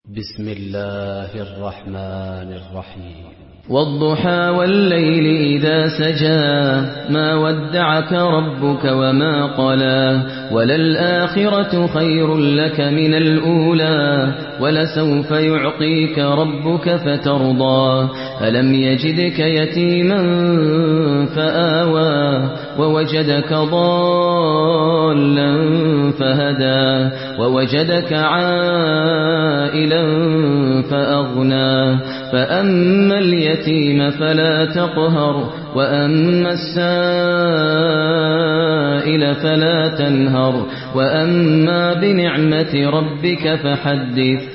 بسم الله الرحمن الرحيم والضحى والليل إذا سجى ما ودعك ربك وما قلى وللآخرة خير لك من الأولى ولسوف يعطيك ربك فترضى ألم يجدك يتيما فآوى ووجدك ضالا فهدى ووجدك عائلا فأغنى فأما اليتيم فلا تقهر وأما السائل فلا تنهر وأما بنعمة ربك فحدث